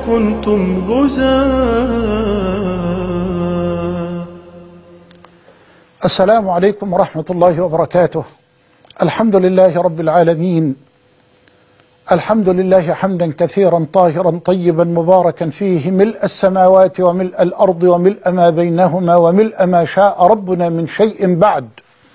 كنتم غزاة. السلام عليكم ورحمة الله وبركاته. الحمد لله رب العالمين، الحمد لله حمدا كثيرا طاهرا طيبا مباركا فيه، ملء السماوات وملء الأرض وملء ما بينهما وملء ما شاء ربنا من شيء بعد.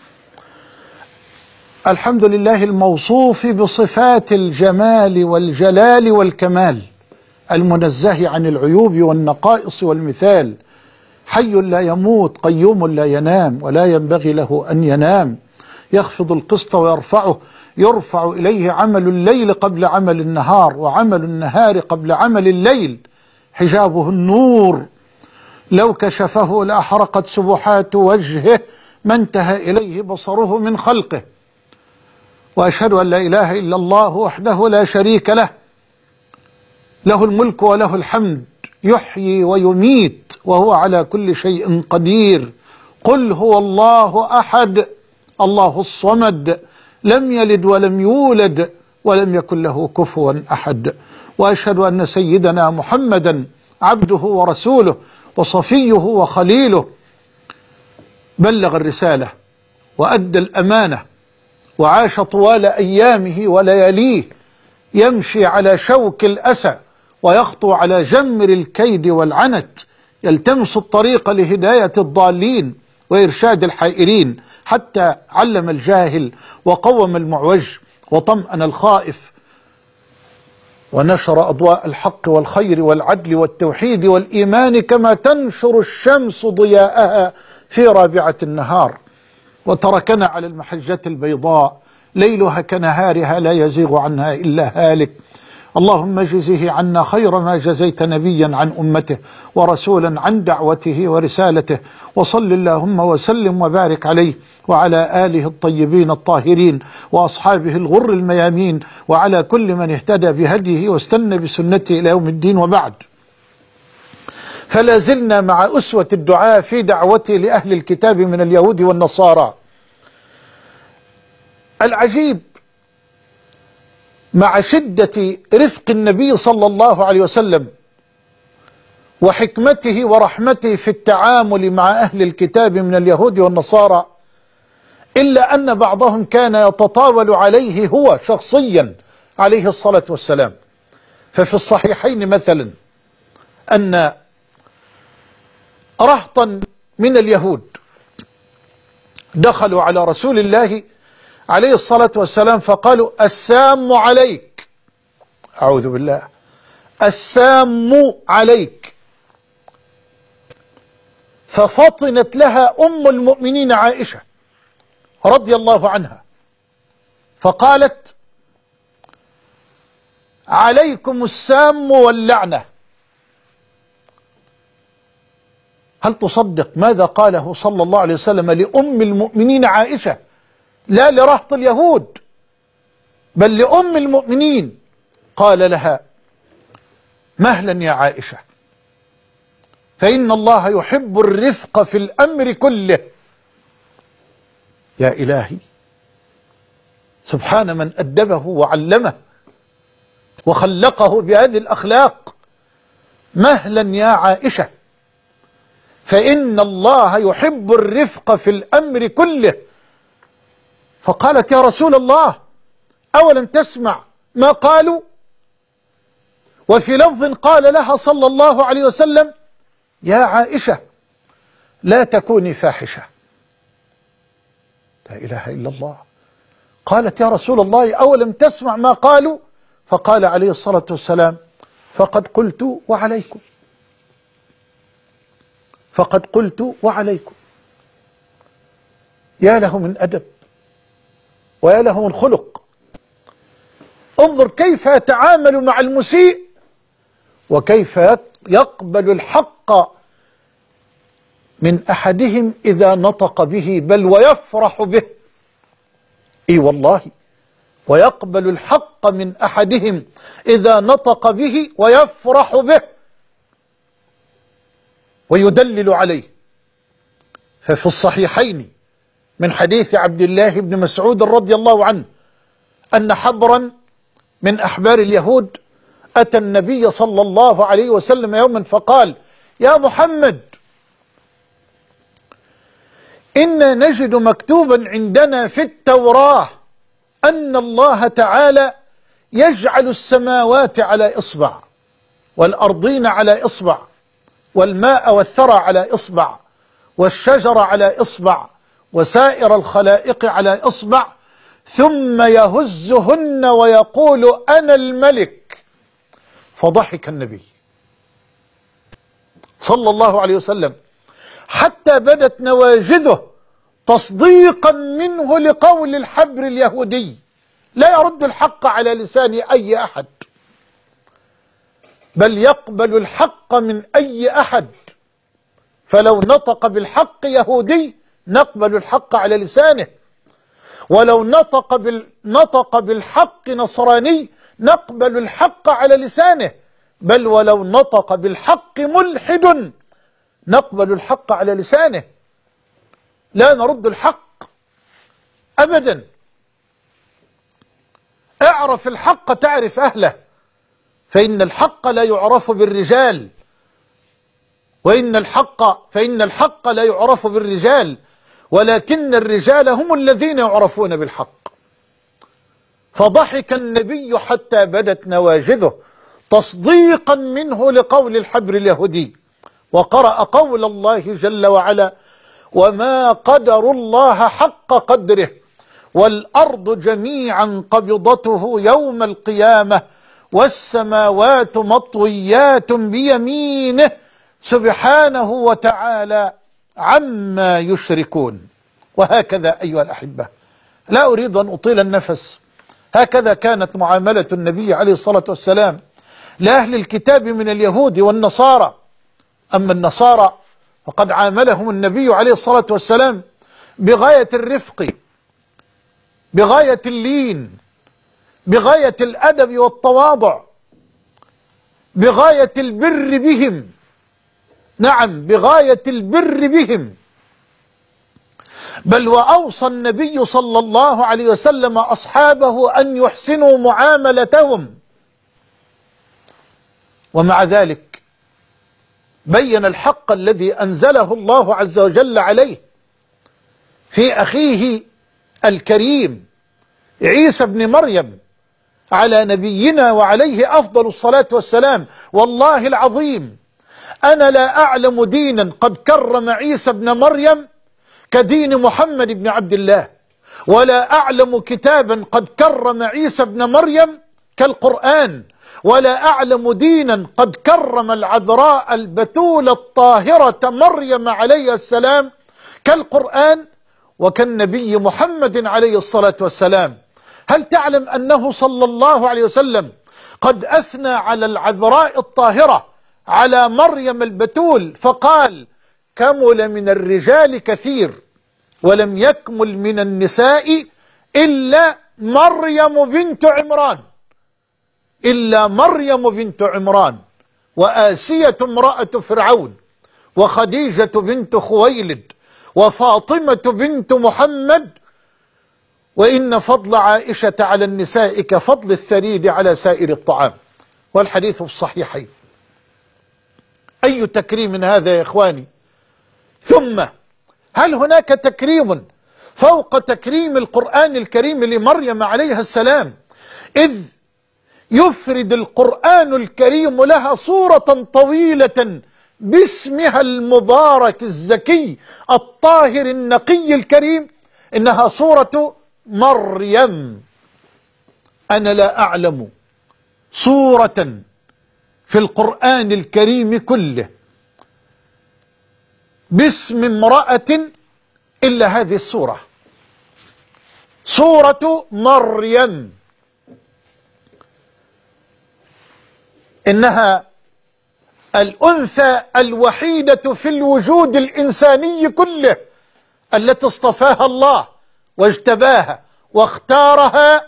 الحمد لله الموصوف بصفات الجمال والجلال والكمال، المنزه عن العيوب والنقائص والمثال، حي لا يموت قيوم لا ينام ولا ينبغي له أن ينام، يخفض القسط ويرفعه، يرفع إليه عمل الليل قبل عمل النهار وعمل النهار قبل عمل الليل، حجابه النور لو كشفه لأحرقت سبحات وجهه ما انتهى إليه بصره من خلقه. وأشهد أن لا إله إلا الله وحده لا شريك له، له الملك وله الحمد، يحيي ويميت وهو على كل شيء قدير. قل هو الله أحد الله الصمد، لم يلد ولم يولد ولم يكن له كفوا أحد. وأشهد أن سيدنا محمدا عبده ورسوله وصفيه وخليله، بلغ الرسالة وأدى الأمانة وعاش طوال أيامه ولياليه يمشي على شوك الأسى ويخطو على جمر الكيد والعنت، يلتمس الطريق لهداية الضالين وإرشاد الحائرين، حتى علم الجاهل وقوم المعوج وطمأن الخائف، ونشر أضواء الحق والخير والعدل والتوحيد والإيمان كما تنشر الشمس ضياءها في رابعة النهار، وتركنا على المحجة البيضاء ليلها كنهارها لا يزيغ عنها إلا هالك. اللهم اجزه عنا خير ما جزيت نبيا عن أمته ورسولا عن دعوته ورسالته، وصل اللهم وسلم وبارك عليه وعلى آله الطيبين الطاهرين وأصحابه الغر الميامين وعلى كل من اهتدى بهديه واستنى بسنته إلى يوم الدين. وبعد، فلا زلنا مع أسوة الدعاء في دعوته لأهل الكتاب من اليهود والنصارى. العجيب مع شدة رفق النبي صلى الله عليه وسلم وحكمته ورحمته في التعامل مع أهل الكتاب من اليهود والنصارى، إلا أن بعضهم كان يتطاول عليه هو شخصيا عليه الصلاة والسلام. ففي الصحيحين مثلا أن رهطا من اليهود دخلوا على رسول الله عليه الصلاة والسلام فقالوا: السام عليك. أعوذ بالله، السام عليك. ففطنت لها أم المؤمنين عائشة رضي الله عنها فقالت: عليكم السام واللعنة. هل تصدق ماذا قاله صلى الله عليه وسلم لأم المؤمنين عائشة؟ لا لرهط اليهود بل لأم المؤمنين. قال لها: مهلا يا عائشة، فإن الله يحب الرفق في الأمر كله. يا إلهي، سبحان من أدبه وعلمه وخلقه بهذه الأخلاق. مهلا يا عائشة، فإن الله يحب الرفق في الأمر كله. فقالت: يا رسول الله، أولم تسمع ما قالوا؟ وفي لفظ قال لها صلى الله عليه وسلم: يا عائشة لا تكوني فاحشة. لا إله إلا الله. قالت: يا رسول الله، أولم تسمع ما قالوا؟ فقال عليه الصلاة والسلام: فقد قلت وعليكم، فقد قلت وعليكم. يا له من أدب ويا له من خلق. انظر كيف يتعامل مع المسيء وكيف يقبل الحق من أحدهم إذا نطق به، بل ويفرح به. إي والله، ويقبل الحق من أحدهم إذا نطق به ويفرح به ويدلل عليه. ففي الصحيحين من حديث عبد الله بن مسعود رضي الله عنه أن حبرا من أحبار اليهود أتى النبي صلى الله عليه وسلم يوما فقال: يا محمد، إنا نجد مكتوبا عندنا في التوراة أن الله تعالى يجعل السماوات على إصبع، والأرضين على إصبع، والماء والثرى على إصبع، والشجر على إصبع، وسائر الخلائق على إصبع، ثم يهزهن ويقول: أنا الملك. فضحك النبي صلى الله عليه وسلم حتى بدت نواجذه تصديقا منه لقول الحبر اليهودي: لا يرد الحق على لسان أي أحد، بل يقبل الحق من أي أحد. فلو نطق بالحق يهودي نقبل الحق على لسانه، ولو نطق بالحق نصراني نقبل الحق على لسانه، بل ولو نطق بالحق ملحد نقبل الحق على لسانه، لا نرد الحق أبدا. اعرف الحق تعرف أهله، فإن الحق لا يعرف بالرجال، فإن الحق لا يعرف بالرجال، ولكن الرجال هم الذين يعرفون بالحق. فضحك النبي حتى بدت نواجذه تصديقا منه لقول الحبر اليهودي، وقرأ قول الله جل وعلا: وما قدروا الله حق قدره والأرض جميعا قبضته يوم القيامة والسماوات مطويات بيمينه سبحانه وتعالى عما يشركون. وهكذا أيها الأحبة، لا أريد أن أطيل النفس، هكذا كانت معاملة النبي عليه الصلاة والسلام لأهل الكتاب من اليهود والنصارى. أما النصارى فقد عاملهم النبي عليه الصلاة والسلام بغاية الرفق، بغاية اللين، بغاية الأدب والتواضع، بغاية البر بهم. نعم، بغاية البر بهم. بل وأوصى النبي صلى الله عليه وسلم أصحابه أن يحسنوا معاملتهم. ومع ذلك بين الحق الذي أنزله الله عز وجل عليه في أخيه الكريم عيسى بن مريم على نبينا وعليه أفضل الصلاة والسلام. والله العظيم أنا لا أعلم دينا قد كرم عيسى بن مريم كدين محمد بن عبد الله، ولا أعلم كتابا قد كرم عيسى بن مريم كالقرآن، ولا أعلم دينا قد كرم العذراء البتول الطاهرة مريم عليه السلام كالقرآن وكالنبي محمد عليه الصلاة والسلام. هل تعلم أنه صلى الله عليه وسلم قد أثنى على العذراء الطاهرة على مريم البتول فقال: كمل من الرجال كثير ولم يكمل من النساء إلا مريم بنت عمران، إلا مريم بنت عمران، وآسية امرأة فرعون، وخديجة بنت خويلد، وفاطمة بنت محمد، وإن فضل عائشة على النساء كفضل الثريد على سائر الطعام. والحديث في الصحيحين. أي تكريم هذا يا إخواني؟ ثم هل هناك تكريم فوق تكريم القرآن الكريم لمريم عليها السلام، إذ يفرد القرآن الكريم لها صورة طويلة باسمها المبارك الزكي الطاهر النقي الكريم؟ إنها صورة مريم. أنا لا أعلم صورة في القرآن الكريم كله باسم امرأة إلا هذه السورة، سورة مريم. إنها الأنثى الوحيدة في الوجود الإنساني كله التي اصطفاها الله واجتباها واختارها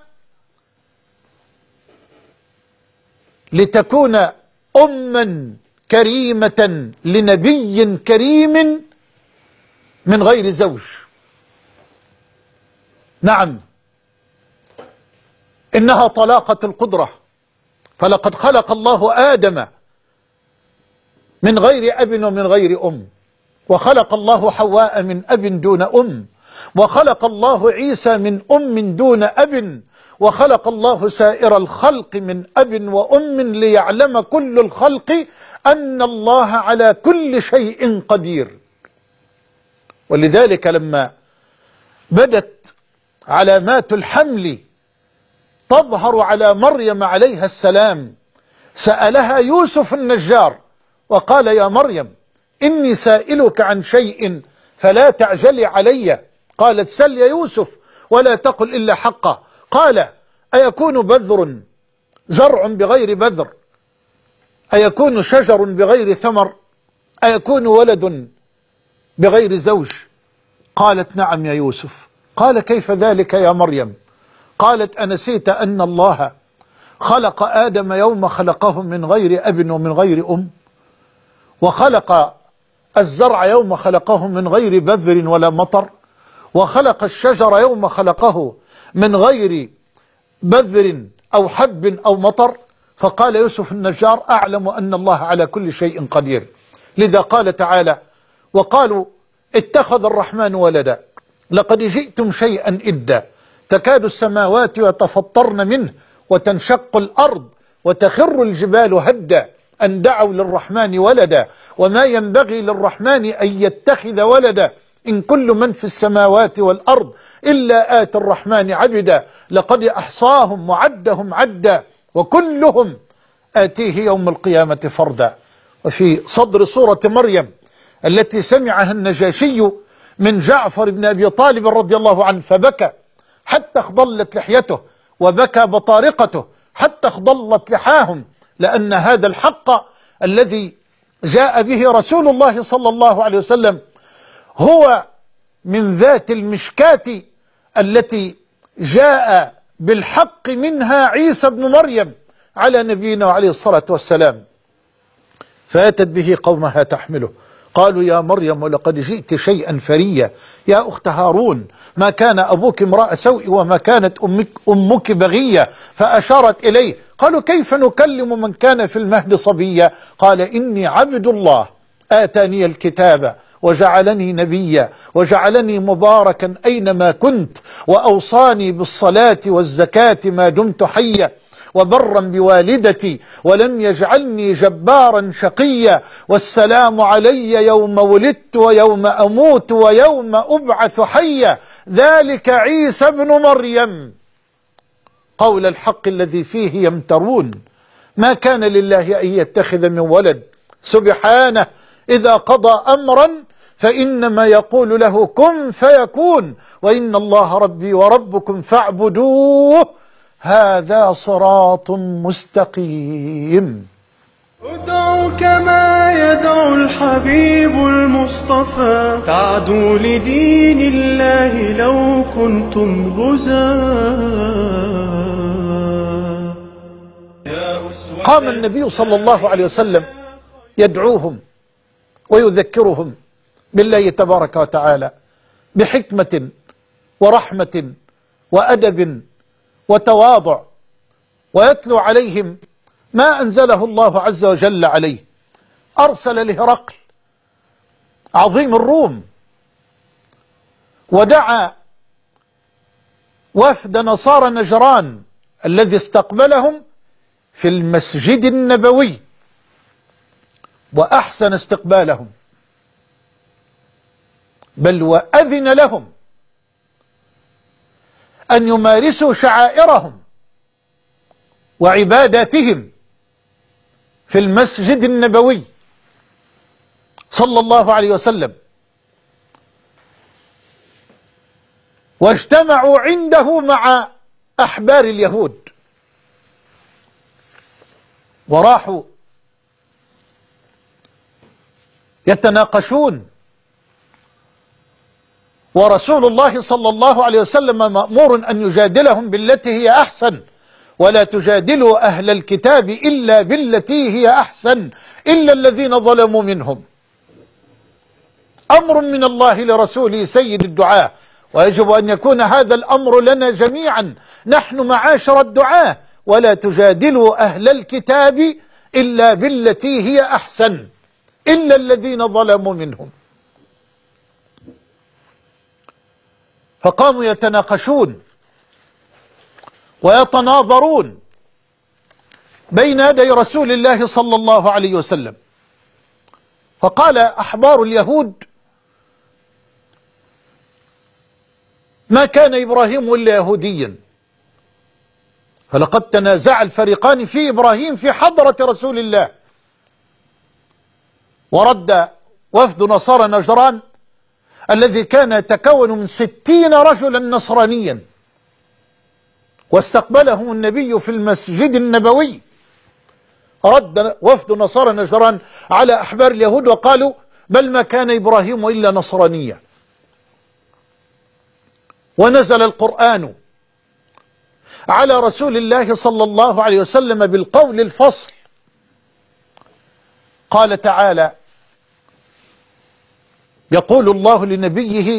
لتكون أما كريمة لنبي كريم من غير زوج. نعم، إنها طلاقة القدرة فلقد خلق الله آدم من غير أب ومن غير أم، وخلق الله حواء من أب دون أم، وخلق الله عيسى من أم دون أب، وخلق الله سائر الخلق من أب وأم ليعلم كل الخلق أن الله على كل شيء قدير. ولذلك لما بدت علامات الحمل تظهر على مريم عليها السلام سألها يوسف النجار وقال: يا مريم إني سائلك عن شيء فلا تعجلي علي. قالت: سل يا يوسف ولا تقل إلا حقا. قال: أيكون بذر زرع بغير بذر؟ أيكون شجر بغير ثمر؟ أيكون ولد بغير زوج؟ قالت: نعم يا يوسف. قال: كيف ذلك يا مريم؟ قالت: أنسيت أن الله خلق آدم يوم خلقه من غير أب ومن غير أم، وخلق الزرع يوم خلقه من غير بذر ولا مطر، وخلق الشجر يوم خلقه من غير بذر أو حب أو مطر؟ فقال يوسف النجار: أعلم أن الله على كل شيء قدير. لذا قال تعالى: وقالوا اتخذ الرحمن ولدا لقد جئتم شيئا إدا تكاد السماوات يتفطرن منه وتنشق الأرض وتخر الجبال هدا أن دعوا للرحمن ولدا وما ينبغي للرحمن أن يتخذ ولدا إن كل من في السماوات والأرض إلا آتي الرحمن عبدا لقد أحصاهم وعدهم عدا وكلهم آتيه يوم القيامة فردا. وفي صدر سورة مريم التي سمعها النجاشي من جعفر بن أبي طالب رضي الله عنه فبكى حتى اخضلت لحيته، وبكى بطارقته حتى اخضلت لحاهم، لأن هذا الحق الذي جاء به رسول الله صلى الله عليه وسلم هو من ذات المشكاة التي جاء بالحق منها عيسى بن مريم على نبينا وعليه الصلاة والسلام. فأتت به قومها تحمله، قالوا: يا مريم لقد جئت شيئا فريا يا أخت هارون، ما كان أبوك امرأ سوء وما كانت أمك بغية. فأشارت إليه. قالوا: كيف نكلم من كان في المهد صبيا؟ قال: إني عبد الله آتاني الكتاب وجعلني نبيا وجعلني مباركا أينما كنت وأوصاني بالصلاة والزكاة ما دمت حيا وبرا بوالدتي ولم يجعلني جبارا شقيا والسلام علي يوم ولدت ويوم أموت ويوم أبعث حيا ذلك عيسى ابن مريم قول الحق الذي فيه يمترون ما كان لله أن يتخذ من ولد سبحانه إذا قضى أمرا فإنما يقول له كن فيكون وإن الله ربي وربكم فاعبدوه هذا صراط مستقيم. ادعو كما يدعو الحبيب المصطفى تعدوا لدين الله لو كنتم غزاة. قام النبي صلى الله عليه وسلم يدعوهم ويذكرهم بالله تبارك وتعالى بحكمة ورحمة وأدب وتواضع، ويتلو عليهم ما أنزله الله عز وجل عليه. أرسل لهرقل عظيم الروم ودعا وفد نصارى نجران الذي استقبلهم في المسجد النبوي وأحسن استقبالهم، بل وأذن لهم أن يمارسوا شعائرهم وعباداتهم في المسجد النبوي صلى الله عليه وسلم، واجتمعوا عنده مع أحبار اليهود وراحوا يتناقشون، ورسول الله صلى الله عليه وسلم مأمور أن يجادلهم بالتي هي أحسن، ولا تجادلوا أهل الكتاب إلا بالتي هي أحسن إلا الذين ظلموا منهم. أمر من الله لرسوله سيد الدعاة، ويجب أن يكون هذا الأمر لنا جميعا نحن معاشر الدعاة، ولا تجادلوا أهل الكتاب إلا بالتي هي أحسن إلا الذين ظلموا منهم. فقاموا يتناقشون ويتناظرون بين يدي رسول الله صلى الله عليه وسلم. فقال أحبار اليهود: ما كان إبراهيم إلا يهوديا. فلقد تنازع الفريقان في إبراهيم في حضرة رسول الله. ورد وفد نصارى نجران الذي كان يتكون من 60 رجلا نصرانيا، واستقبلهم النبي في المسجد النبوي. رد وفد نصارى نجران على أحبار اليهود وقالوا: بل ما كان إبراهيم إلا نصرانيا. ونزل القرآن على رسول الله صلى الله عليه وسلم بالقول الفصل. قال تعالى: يقول الله لنبيه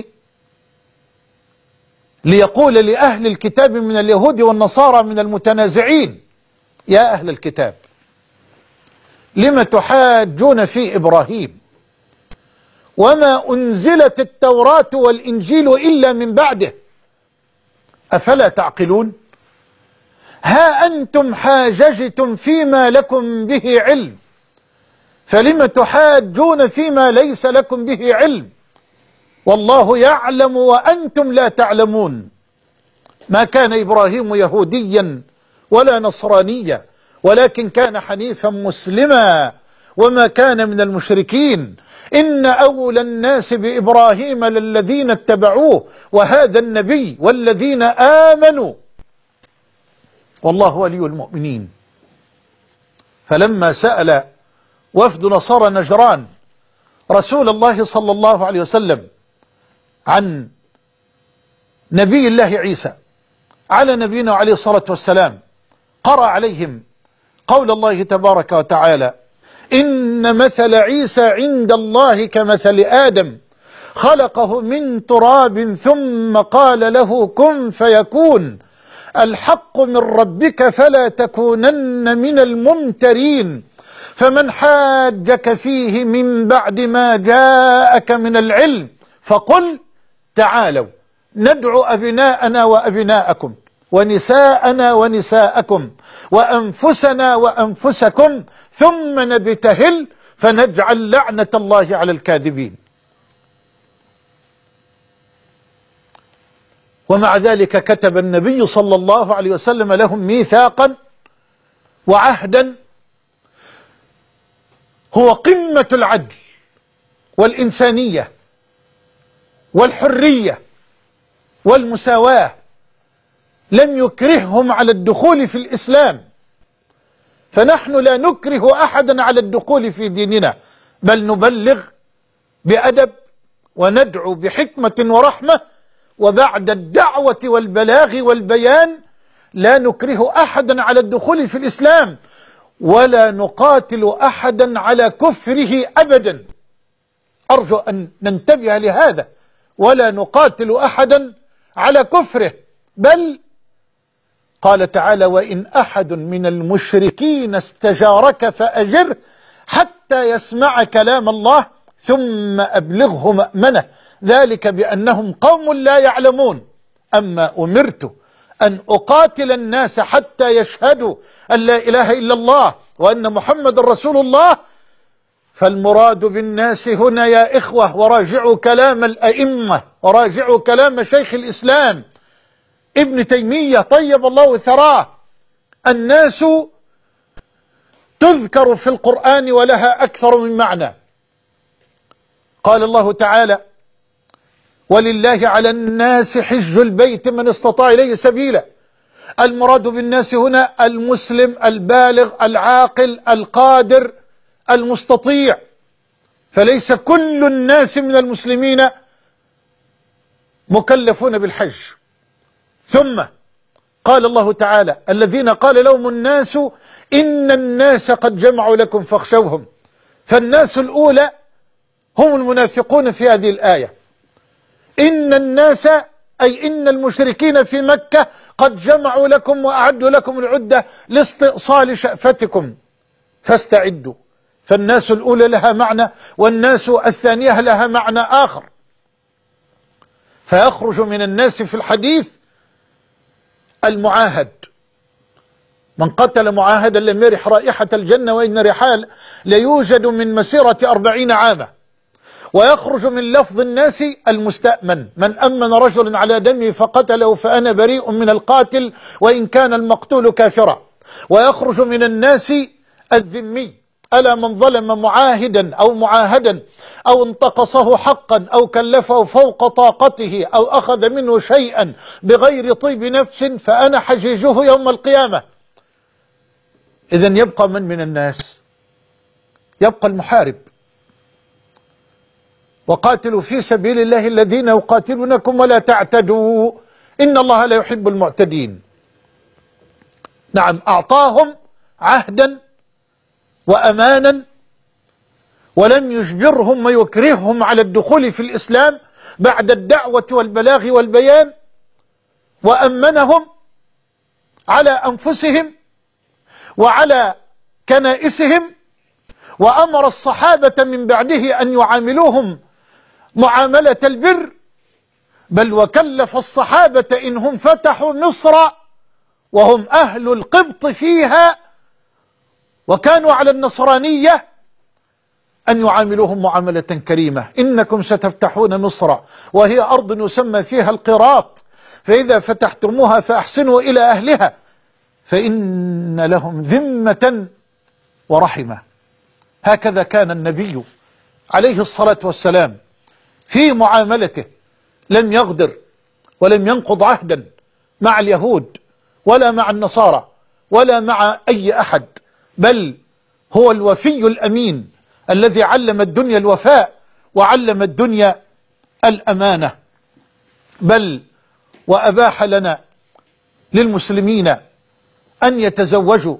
ليقول لأهل الكتاب من اليهود والنصارى من المتنازعين: يا أهل الكتاب لم تحاجون في إبراهيم وما أنزلت التوراة والإنجيل إلا من بعده أفلا تعقلون؟ ها أنتم حاججتم فيما لكم به علم فلم تحاجون فيما ليس لكم به علم والله يعلم وأنتم لا تعلمون. ما كان إبراهيم يهوديا ولا نصرانيا ولكن كان حنيفا مسلما وما كان من المشركين. إن أولى الناس بإبراهيم للذين اتبعوه وهذا النبي والذين آمنوا والله ولي المؤمنين. فلما سأل وفد نصارى نجران رسول الله صلى الله عليه وسلم عن نبي الله عيسى على نبينا عليه الصلاة والسلام، قرأ عليهم قول الله تبارك وتعالى: إن مثل عيسى عند الله كمثل آدم خلقه من تراب ثم قال له كن فيكون الحق من ربك فلا تكونن من الممترين فمن حاجك فيه من بعد ما جاءك من العلم فقل تعالوا ندعو أبناءنا وأبناءكم ونساءنا ونساءكم وأنفسنا وأنفسكم ثم نبتهل فنجعل لعنة الله على الكاذبين. ومع ذلك كتب النبي صلى الله عليه وسلم لهم ميثاقا وعهدا هو قمة العدل والإنسانية والحرية والمساواة، لم يكرههم على الدخول في الإسلام، فنحن لا نكره أحدا على الدخول في ديننا، بل نبلغ بأدب وندعو بحكمة ورحمة، وبعد الدعوة والبلاغ والبيان لا نكره أحدا على الدخول في الإسلام ولا نقاتل أحدا على كفره أبدا. أرجو أن ننتبه لهذا، ولا نقاتل أحدا على كفره، بل قال تعالى: وإن أحد من المشركين استجارك فأجره حتى يسمع كلام الله ثم أبلغه مأمنه ذلك بأنهم قوم لا يعلمون. أما أمرت أن أقاتل الناس حتى يشهدوا أن لا إله إلا الله وأن محمد رسول الله، فالمراد بالناس هنا يا إخوة، وراجعوا كلام الأئمة وراجعوا كلام شيخ الإسلام ابن تيمية طيب الله ثراه، الناس تذكر في القرآن ولها أكثر من معنى. قال الله تعالى: ولله على الناس حج البيت من استطاع إليه سبيلا. المراد بالناس هنا المسلم البالغ العاقل القادر المستطيع، فليس كل الناس من المسلمين مكلفون بالحج. ثم قال الله تعالى: الذين قال لهم الناس إن الناس قد جمعوا لكم فاخشوهم. فالناس الأولى هم المنافقون في هذه الآية. إن الناس أي إن المشركين في مكة قد جمعوا لكم وأعدوا لكم العدة لاستئصال شأفتكم فاستعدوا. فالناس الأولى لها معنى، والناس الثانية لها معنى آخر. فيخرج من الناس في الحديث المعاهد، من قتل معاهدا لم يرح رائحة الجنة وإن رحال ليوجد من مسيرة 40 عاما. ويخرج من لفظ الناس المستأمن، من أمن رجل على دمه فقتله فأنا بريء من القاتل وإن كان المقتول كافرا. ويخرج من الناس الذمي، ألا من ظلم معاهدا أو معاهدا أو انتقصه حقا أو كلفه فوق طاقته أو أخذ منه شيئا بغير طيب نفس فأنا حجيجه يوم القيامة. إذن يبقى من الناس؟ يبقى المحارب. وقاتلوا في سبيل الله الذين يقاتلونكم ولا تعتدوا إن الله لا يحب المعتدين. نعم، أعطاهم عهدا وأمانا ولم يجبرهم ويكرههم على الدخول في الإسلام بعد الدعوة والبلاغ والبيان، وأمنهم على أنفسهم وعلى كنائسهم، وأمر الصحابة من بعده أن يعاملوهم معاملة البر، بل وكلف الصحابة إنهم فتحوا مصر وهم أهل القبط فيها وكانوا على النصرانية أن يعاملوهم معاملة كريمة. إنكم ستفتحون مصر وهي أرض يسمى فيها القراط، فإذا فتحتموها فأحسنوا إلى أهلها فإن لهم ذمة ورحمة. هكذا كان النبي عليه الصلاة والسلام في معاملته، لم يغدر ولم ينقض عهدا مع اليهود ولا مع النصارى ولا مع أي أحد، بل هو الوفي الأمين الذي علم الدنيا الوفاء وعلم الدنيا الأمانة. بل وأباح لنا للمسلمين أن يتزوجوا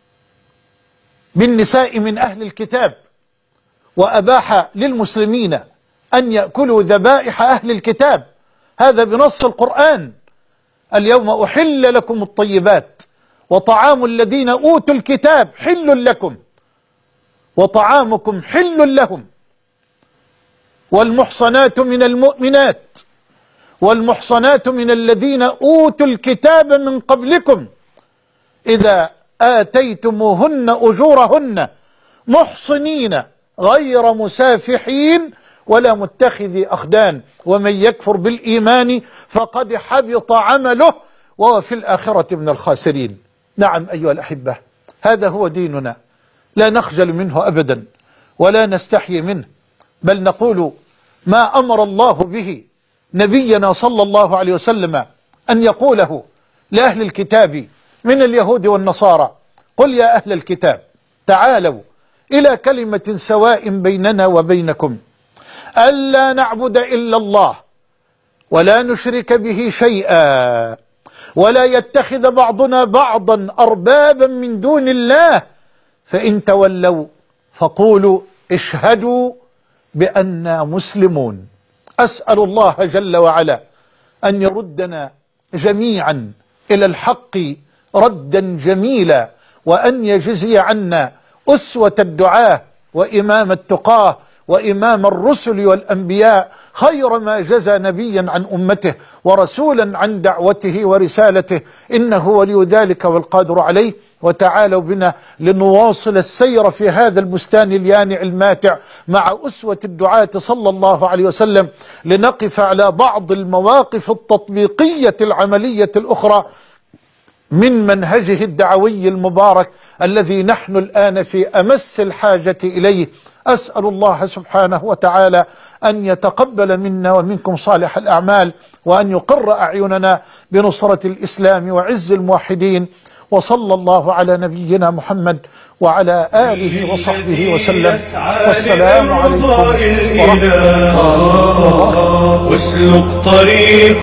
بالنساء من أهل الكتاب، وأباح للمسلمين أن يأكلوا ذبائح أهل الكتاب، هذا بنص القرآن: اليوم أحل لكم الطيبات وطعام الذين أوتوا الكتاب حل لكم وطعامكم حل لهم، والمحصنات من المؤمنات والمحصنات من الذين أوتوا الكتاب من قبلكم إذا آتيتموهن أجورهن محصنين غير مسافحين ولا متخذي أخدان ومن يكفر بالإيمان فقد حبط عمله وهو في الآخرة من الخاسرين. نعم أيها الأحبة، هذا هو ديننا، لا نخجل منه أبدا ولا نستحي منه، بل نقول ما أمر الله به نبينا صلى الله عليه وسلم أن يقوله لأهل الكتاب من اليهود والنصارى: قل يا أهل الكتاب تعالوا إلى كلمة سواء بيننا وبينكم ألا نعبد إلا الله ولا نشرك به شيئا ولا يتخذ بعضنا بعضا أربابا من دون الله فإن تولوا فقولوا اشهدوا بأننا مسلمون. أسأل الله جل وعلا أن يردنا جميعا إلى الحق ردا جميلا، وأن يجزي عنا أسوة الدعاة وإمام التقاه وإمام الرسل والأنبياء خير ما جزى نبيا عن أمته ورسولا عن دعوته ورسالته، إنه ولي ذلك والقادر عليه. وتعالوا بنا لنواصل السير في هذا البستان اليانع الماتع مع أسوة الدعاة صلى الله عليه وسلم، لنقف على بعض المواقف التطبيقية العملية الأخرى من منهجه الدعوي المبارك الذي نحن الآن في أمس الحاجة إليه. أسأل الله سبحانه وتعالى أن يتقبل منا ومنكم صالح الأعمال، وأن يقر أعيننا بنصرة الإسلام وعز الموحدين. وصلى الله على نبينا محمد وعلى آله وصحبه وسلم، والسلام عليكم ورحمة الله وبركاته.